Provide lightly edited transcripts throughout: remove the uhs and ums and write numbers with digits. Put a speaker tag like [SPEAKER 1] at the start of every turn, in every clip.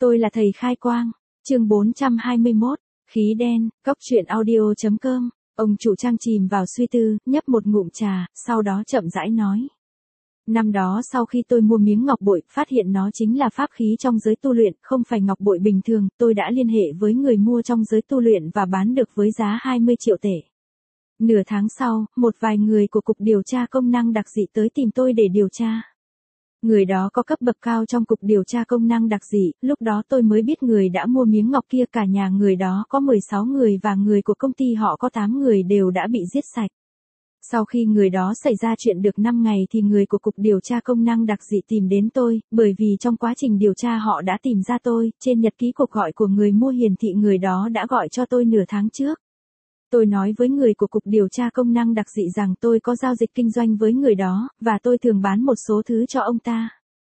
[SPEAKER 1] Tôi là thầy khai quang. Chương 421, khí đen, cóc truyện audio.com. Ông chủ Trang chìm vào suy tư, nhấp một ngụm trà, sau đó chậm rãi nói. Năm đó sau khi tôi mua miếng ngọc bội, phát hiện nó chính là pháp khí trong giới tu luyện, không phải ngọc bội bình thường, tôi đã liên hệ với người mua trong giới tu luyện và bán được với giá 20 triệu tệ. Nửa tháng sau, một vài người của Cục Điều tra Công năng Đặc dị tới tìm tôi để điều tra. Người đó có cấp bậc cao trong Cục Điều tra Công năng Đặc dị, lúc đó tôi mới biết người đã mua miếng ngọc kia, cả nhà người đó có 16 người và người của công ty họ có 8 người đều đã bị giết sạch. Sau khi người đó xảy ra chuyện được 5 ngày thì người của Cục Điều tra Công năng Đặc dị tìm đến tôi, bởi vì trong quá trình điều tra họ đã tìm ra tôi, trên nhật ký cuộc gọi của người mua hiển thị người đó đã gọi cho tôi nửa tháng trước. Tôi nói với người của Cục Điều tra Công năng Đặc dị rằng tôi có giao dịch kinh doanh với người đó, và tôi thường bán một số thứ cho ông ta.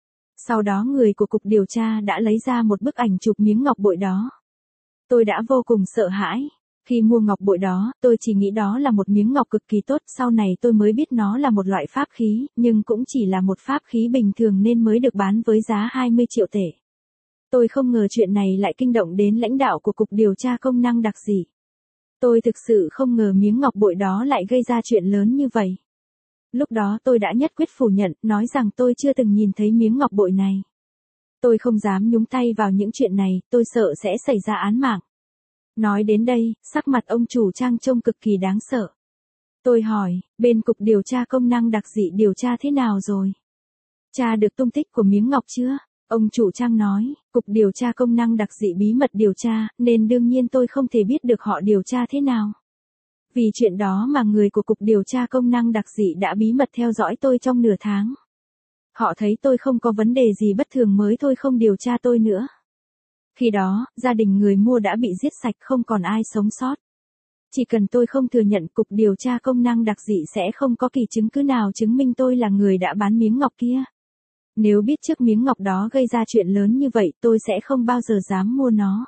[SPEAKER 1] Sau đó người của Cục Điều tra đã lấy ra một bức ảnh chụp miếng ngọc bội đó. Tôi đã vô cùng sợ hãi. Khi mua ngọc bội đó, tôi chỉ nghĩ đó là một miếng ngọc cực kỳ tốt, sau này tôi mới biết nó là một loại pháp khí, nhưng cũng chỉ là một pháp khí bình thường nên mới được bán với giá 20 triệu tệ. Tôi không ngờ chuyện này lại kinh động đến lãnh đạo của Cục Điều tra Công năng Đặc dị. Tôi thực sự không ngờ miếng ngọc bội đó lại gây ra chuyện lớn như vậy. Lúc đó tôi đã nhất quyết phủ nhận, nói rằng tôi chưa từng nhìn thấy miếng ngọc bội này. Tôi không dám nhúng tay vào những chuyện này, tôi sợ sẽ xảy ra án mạng. Nói đến đây, sắc mặt ông chủ Trang trông cực kỳ đáng sợ. Tôi hỏi, bên Cục Điều tra Công năng Đặc dị điều tra thế nào rồi? Tra được tung tích của miếng ngọc chưa? Ông chủ Trang nói, Cục Điều tra Công năng Đặc dị bí mật điều tra, nên đương nhiên tôi không thể biết được họ điều tra thế nào. Vì chuyện đó mà người của Cục Điều tra Công năng Đặc dị đã bí mật theo dõi tôi trong nửa tháng. Họ thấy tôi không có vấn đề gì bất thường mới thôi không điều tra tôi nữa. Khi đó, gia đình người mua đã bị giết sạch, không còn ai sống sót. Chỉ cần tôi không thừa nhận, Cục Điều tra Công năng Đặc dị sẽ không có kỳ chứng cứ nào chứng minh tôi là người đã bán miếng ngọc kia. Nếu biết trước miếng ngọc đó gây ra chuyện lớn như vậy, tôi sẽ không bao giờ dám mua nó.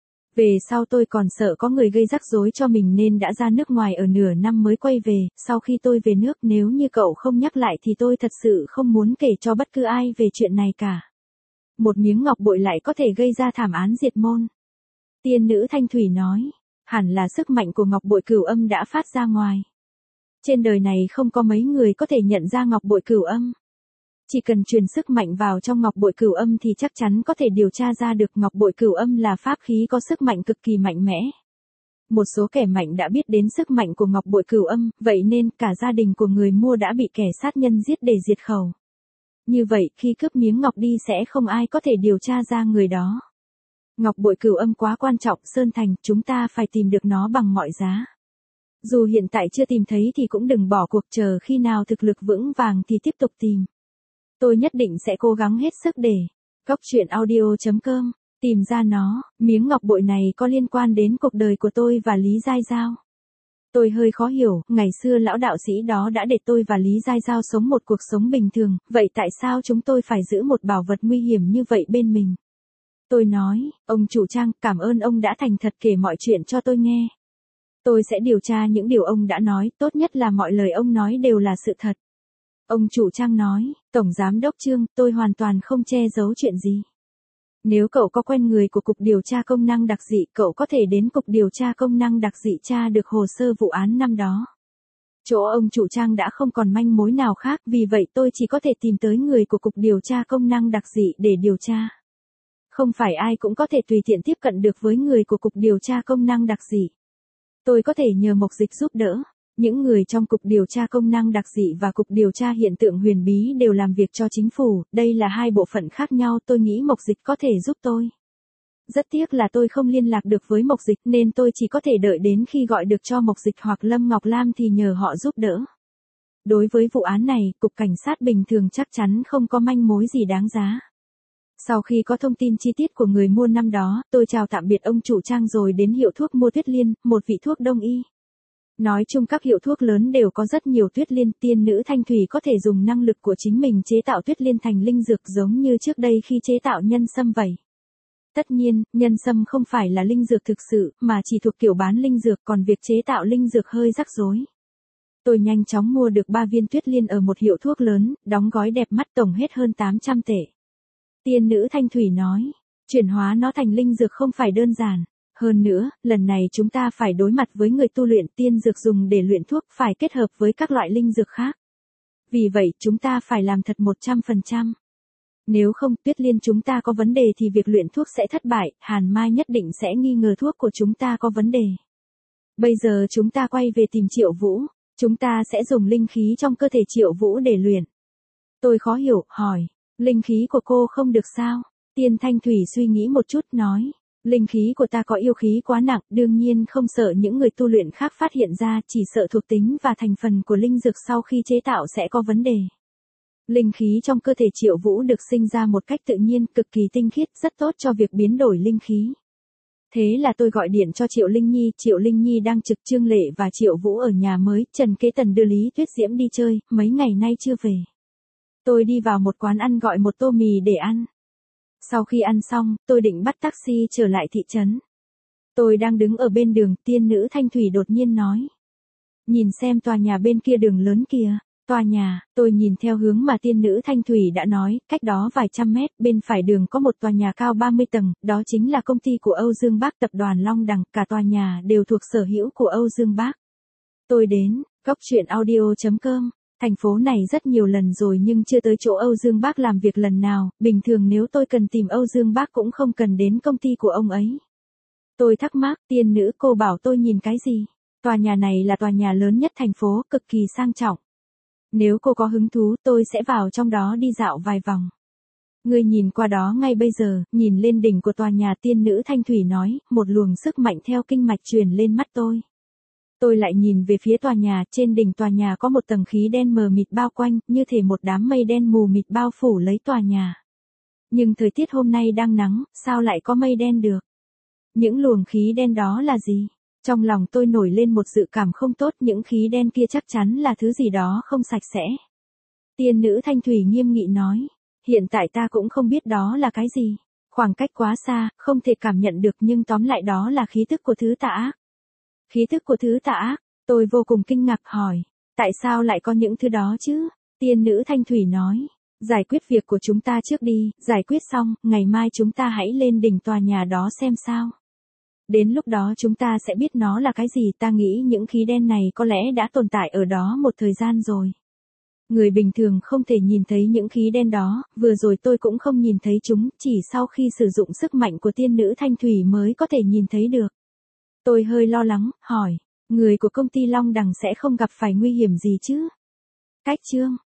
[SPEAKER 1] Về sau tôi còn sợ có người gây rắc rối cho mình nên đã ra nước ngoài ở nửa năm mới quay về. Sau khi tôi về nước, nếu như cậu không nhắc lại thì tôi thật sự không muốn kể cho bất cứ ai về chuyện này cả. Một miếng ngọc bội lại có thể gây ra thảm án diệt môn. Tiên nữ Thanh Thủy nói, hẳn là sức mạnh của ngọc bội cửu âm đã phát ra ngoài. Trên đời này không có mấy người có thể nhận ra ngọc bội cửu âm. Chỉ cần truyền sức mạnh vào trong ngọc bội cửu âm thì chắc chắn có thể điều tra ra được ngọc bội cửu âm là pháp khí có sức mạnh cực kỳ mạnh mẽ. Một số kẻ mạnh đã biết đến sức mạnh của ngọc bội cửu âm, vậy nên cả gia đình của người mua đã bị kẻ sát nhân giết để diệt khẩu. Như vậy, khi cướp miếng ngọc đi sẽ không ai có thể điều tra ra người đó. Ngọc bội cửu âm quá quan trọng, Sơn Thành, chúng ta phải tìm được nó bằng mọi giá. Dù hiện tại chưa tìm thấy thì cũng đừng bỏ cuộc, chờ khi nào thực lực vững vàng thì tiếp tục tìm. Tôi nhất định sẽ cố gắng hết sức để cóc truyện audio.com tìm ra nó. Miếng ngọc bội này có liên quan đến cuộc đời của tôi và Lý Giai Giao. Tôi hơi khó hiểu, ngày xưa lão đạo sĩ đó đã để tôi và Lý Giai Giao sống một cuộc sống bình thường, vậy tại sao chúng tôi phải giữ một bảo vật nguy hiểm như vậy bên mình? Tôi nói, ông chủ Trang, cảm ơn ông đã thành thật kể mọi chuyện cho tôi nghe. Tôi sẽ điều tra những điều ông đã nói, tốt nhất là mọi lời ông nói đều là sự thật. Ông chủ Trang nói, Tổng Giám đốc Trương, tôi hoàn toàn không che giấu chuyện gì. Nếu cậu có quen người của Cục Điều tra Công năng Đặc dị, cậu có thể đến Cục Điều tra Công năng Đặc dị tra được hồ sơ vụ án năm đó. Chỗ ông chủ Trang đã không còn manh mối nào khác, vì vậy tôi chỉ có thể tìm tới người của Cục Điều tra Công năng Đặc dị để điều tra. Không phải ai cũng có thể tùy tiện tiếp cận được với người của Cục Điều tra Công năng Đặc dị. Tôi có thể nhờ Mộc Dịch giúp đỡ. Những người trong Cục Điều tra Công năng Đặc dị và Cục Điều tra Hiện tượng huyền bí đều làm việc cho chính phủ, đây là hai bộ phận khác nhau, tôi nghĩ Mộc Dịch có thể giúp tôi. Rất tiếc là tôi không liên lạc được với Mộc Dịch nên tôi chỉ có thể đợi đến khi gọi được cho Mộc Dịch hoặc Lâm Ngọc Lam thì nhờ họ giúp đỡ. Đối với vụ án này, Cục Cảnh sát bình thường chắc chắn không có manh mối gì đáng giá. Sau khi có thông tin chi tiết của người mua năm đó, tôi chào tạm biệt ông chủ Trang rồi đến hiệu thuốc mua Tuyết Liên, một vị thuốc đông y. Nói chung các hiệu thuốc lớn đều có rất nhiều tuyết liên, tiên nữ Thanh Thủy có thể dùng năng lực của chính mình chế tạo tuyết liên thành linh dược giống như trước đây khi chế tạo nhân sâm vậy. Tất nhiên, nhân sâm không phải là linh dược thực sự, mà chỉ thuộc kiểu bán linh dược, còn việc chế tạo linh dược hơi rắc rối. Tôi nhanh chóng mua được 3 viên tuyết liên ở một hiệu thuốc lớn, đóng gói đẹp mắt, tổng hết hơn 800 tệ. Tiên nữ Thanh Thủy nói, Chuyển hóa nó thành linh dược không phải đơn giản. Hơn nữa, lần này chúng ta phải đối mặt với người tu luyện, tiên dược dùng để luyện thuốc phải kết hợp với các loại linh dược khác. Vì vậy, chúng ta phải làm thật 100%. Nếu không, Tuyết Liên chúng ta có vấn đề thì việc luyện thuốc sẽ thất bại, Hàn Mai nhất định sẽ nghi ngờ thuốc của chúng ta có vấn đề. Bây giờ chúng ta quay về tìm Triệu Vũ, chúng ta sẽ dùng linh khí trong cơ thể Triệu Vũ để luyện. Tôi khó hiểu, hỏi, linh khí của cô không được sao? Tiên Thanh Thủy suy nghĩ một chút nói, linh khí của ta có yêu khí quá nặng, đương nhiên không sợ những người tu luyện khác phát hiện ra, chỉ sợ thuộc tính và thành phần của linh dược sau khi chế tạo sẽ có vấn đề. Linh khí trong cơ thể Triệu Vũ được sinh ra một cách tự nhiên, cực kỳ tinh khiết, rất tốt cho việc biến đổi linh khí. Thế là tôi gọi điện cho Triệu Linh Nhi đang trực, Trương Lệ và Triệu Vũ ở nhà mới, Trần Kế Tần đưa Lý Tuyết Diễm đi chơi, mấy ngày nay chưa về. Tôi đi vào một quán ăn gọi một tô mì để ăn. Sau khi ăn xong, tôi định bắt taxi trở lại thị trấn. Tôi đang đứng ở bên đường, tiên nữ Thanh Thủy đột nhiên nói. Nhìn xem tòa nhà bên kia đường lớn kìa. Tòa nhà, tôi nhìn theo hướng mà tiên nữ Thanh Thủy đã nói, cách đó vài trăm mét, bên phải đường có một tòa nhà cao 30 tầng, đó chính là công ty của Âu Dương Bác, tập đoàn Long Đằng, cả tòa nhà đều thuộc sở hữu của Âu Dương Bác. Tôi đến, goctruyện.audio.com, thành phố này rất nhiều lần rồi nhưng chưa tới chỗ Âu Dương Bác làm việc lần nào, bình thường nếu tôi cần tìm Âu Dương Bác cũng không cần đến công ty của ông ấy. Tôi thắc mắc, tiên nữ cô bảo tôi nhìn cái gì? Tòa nhà này là tòa nhà lớn nhất thành phố, cực kỳ sang trọng. Nếu cô có hứng thú tôi sẽ vào trong đó đi dạo vài vòng. Ngươi nhìn qua đó ngay bây giờ, nhìn lên đỉnh của tòa nhà, tiên nữ Thanh Thủy nói, một luồng sức mạnh theo kinh mạch truyền lên mắt tôi. Tôi lại nhìn về phía tòa nhà, trên đỉnh tòa nhà có một tầng khí đen mờ mịt bao quanh, như thể một đám mây đen mù mịt bao phủ lấy tòa nhà. Nhưng thời tiết hôm nay đang nắng, sao lại có mây đen được? Những luồng khí đen đó là gì? Trong lòng tôi nổi lên một dự cảm không tốt, những khí đen kia chắc chắn là thứ gì đó không sạch sẽ. Tiên nữ Thanh Thủy nghiêm nghị nói, hiện tại ta cũng không biết đó là cái gì. Khoảng cách quá xa, không thể cảm nhận được nhưng tóm lại đó là khí tức của thứ tà ác. Khí tức của thứ tà ác, tôi vô cùng kinh ngạc hỏi, tại sao lại có những thứ đó chứ? Tiên nữ Thanh Thủy nói, giải quyết việc của chúng ta trước đi, giải quyết xong, ngày mai chúng ta hãy lên đỉnh tòa nhà đó xem sao. Đến lúc đó chúng ta sẽ biết nó là cái gì, ta nghĩ những khí đen này có lẽ đã tồn tại ở đó một thời gian rồi. Người bình thường không thể nhìn thấy những khí đen đó, vừa rồi tôi cũng không nhìn thấy chúng, chỉ sau khi sử dụng sức mạnh của tiên nữ Thanh Thủy mới có thể nhìn thấy được. Tôi hơi lo lắng, hỏi, người của công ty Long Đằng sẽ không gặp phải nguy hiểm gì chứ? Cách chương